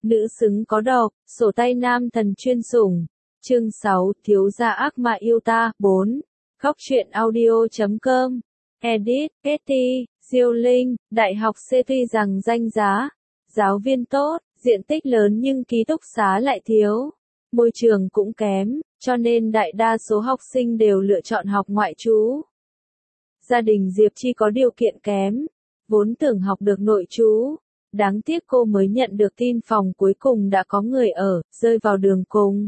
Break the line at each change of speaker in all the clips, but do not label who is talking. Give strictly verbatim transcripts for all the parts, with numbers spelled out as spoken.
nữ xứng có độc, sổ tay nam thần chuyên sủng. Chương sáu, thiếu gia ác mà yêu ta. bốn. Góc truyện audio chấm com. Edit, Katie, Diêu Linh, Đại học C tuy rằng danh giá, giáo viên tốt, diện tích lớn nhưng ký túc xá lại thiếu, môi trường cũng kém, cho nên đại đa số học sinh đều lựa chọn học ngoại trú. Gia đình Diệp Chi có điều kiện kém, vốn tưởng học được nội trú. Đáng tiếc cô mới nhận được tin phòng cuối cùng đã có người ở, rơi vào đường cùng.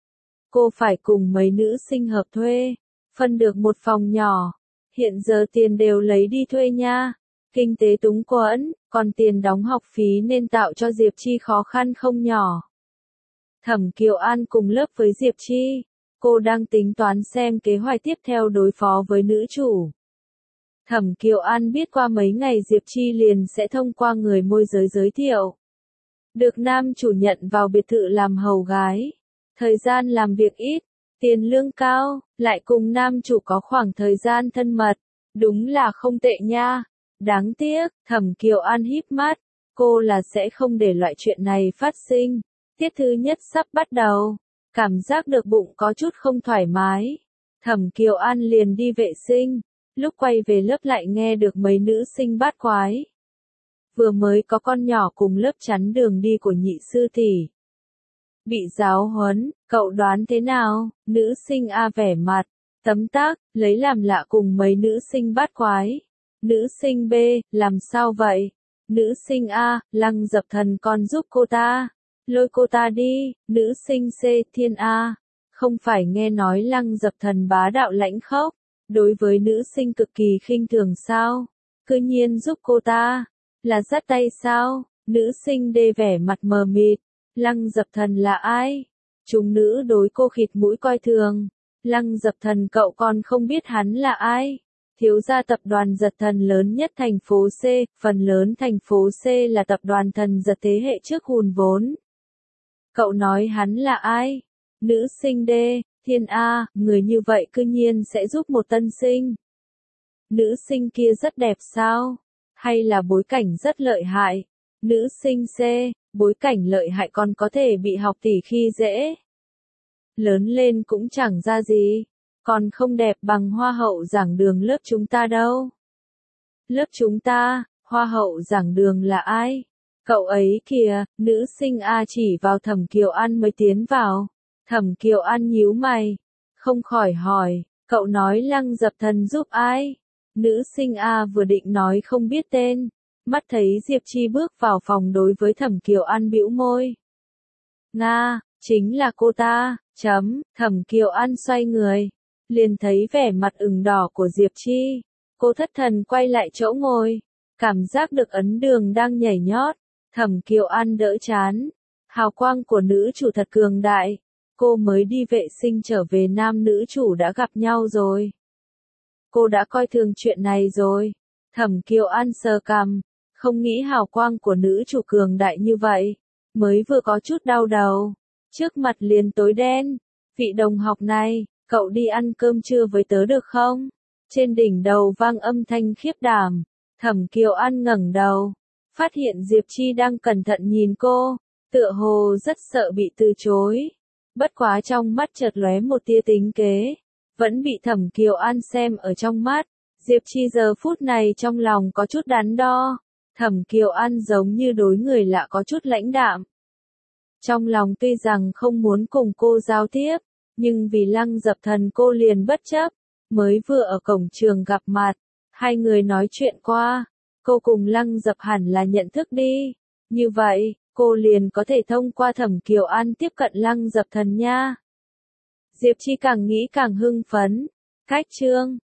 Cô phải cùng mấy nữ sinh hợp thuê, phân được một phòng nhỏ. Hiện giờ tiền đều lấy đi thuê nha. Kinh tế túng quẫn, còn tiền đóng học phí nên tạo cho Diệp Chi khó khăn không nhỏ. Thẩm Kiều An cùng lớp với Diệp Chi. Cô đang tính toán xem kế hoạch tiếp theo đối phó với nữ chủ. Thẩm Kiều An biết qua mấy ngày Diệp Chi liền sẽ thông qua người môi giới giới thiệu. Được nam chủ nhận vào biệt thự làm hầu gái. Thời gian làm việc ít, tiền lương cao, lại cùng nam chủ có khoảng thời gian thân mật. Đúng là không tệ nha. Đáng tiếc, Thẩm Kiều An híp mắt. Cô là sẽ không để loại chuyện này phát sinh. Tiết thứ nhất sắp bắt đầu. Cảm giác được bụng có chút không thoải mái. Thẩm Kiều An liền đi vệ sinh. Lúc quay về lớp lại nghe được mấy nữ sinh bát quái. Vừa mới có con nhỏ cùng lớp chắn đường đi của nhị sư tỷ. Bị giáo huấn, cậu đoán thế nào? Nữ sinh A vẻ mặt, tấm tắc, lấy làm lạ cùng mấy nữ sinh bát quái. Nữ sinh B, làm sao vậy? Nữ sinh A, Lăng Dập Thần con giúp cô ta. Lôi cô ta đi. Nữ sinh C, Thiên A. Không phải nghe nói Lăng Dập Thần bá đạo lãnh khốc. Đối với nữ sinh cực kỳ khinh thường sao? Cứ nhiên giúp cô ta. Là dắt tay sao? Nữ sinh đê vẻ mặt mờ mịt. Lăng Dập Thần là ai? Chúng nữ đối cô khịt mũi coi thường. Lăng Dập Thần cậu còn không biết hắn là ai? Thiếu gia tập đoàn giật thần lớn nhất thành phố C, phần lớn thành phố C là tập đoàn thần giật thế hệ trước hùn vốn. Cậu nói hắn là ai? Nữ sinh D, Thiên A, người như vậy cư nhiên sẽ giúp một tân sinh. Nữ sinh kia rất đẹp sao? Hay là bối cảnh rất lợi hại? Nữ sinh C, bối cảnh lợi hại còn có thể bị học tỷ khi dễ. Lớn lên cũng chẳng ra gì, còn không đẹp bằng hoa hậu giảng đường lớp chúng ta đâu. Lớp chúng ta, hoa hậu giảng đường là ai? Cậu ấy kìa. Nữ sinh A chỉ vào Thẩm Kiều An mới tiến vào. Thẩm Kiều An nhíu mày, không khỏi hỏi, cậu nói Lăng Dập Thần giúp ai? Nữ sinh A vừa định nói không biết tên, mắt thấy Diệp Chi bước vào phòng đối với Thẩm Kiều An bĩu môi. Nga, chính là cô ta, chấm, Thẩm Kiều An xoay người, liền thấy vẻ mặt ửng đỏ của Diệp Chi. Cô thất thần quay lại chỗ ngồi, cảm giác được ấn đường đang nhảy nhót. Thẩm Kiều An đỡ chán, hào quang của nữ chủ thật cường đại. Cô mới đi vệ sinh trở về nam nữ chủ đã gặp nhau rồi. Cô đã coi thường chuyện này rồi. Thẩm Kiều An sờ cằm, không nghĩ hào quang của nữ chủ cường đại như vậy. Mới vừa có chút đau đầu, trước mặt liền tối đen. Vị đồng học này, cậu đi ăn cơm trưa với tớ được không? Trên đỉnh đầu vang âm thanh khiếp đảm. Thẩm Kiều An ngẩng đầu, phát hiện Diệp Chi đang cẩn thận nhìn cô, tựa hồ rất sợ bị từ chối. Bất quá trong mắt chợt lóe một tia tính kế, vẫn bị Thẩm Kiều An xem ở trong mắt. Diệp Chi giờ phút này trong lòng có chút đắn đo. Thẩm Kiều An giống như đối người lạ có chút lãnh đạm. Trong lòng tuy rằng không muốn cùng cô giao tiếp, nhưng vì Lăng Dập Thần cô liền bất chấp. Mới vừa ở cổng trường gặp mặt, hai người nói chuyện qua, cô cùng Lăng Dập hẳn là nhận thức đi. Như vậy, cô liền có thể thông qua Thẩm Kiều An tiếp cận Lăng Dập Thần nha. Diệp Chi càng nghĩ càng hưng phấn. Cách chương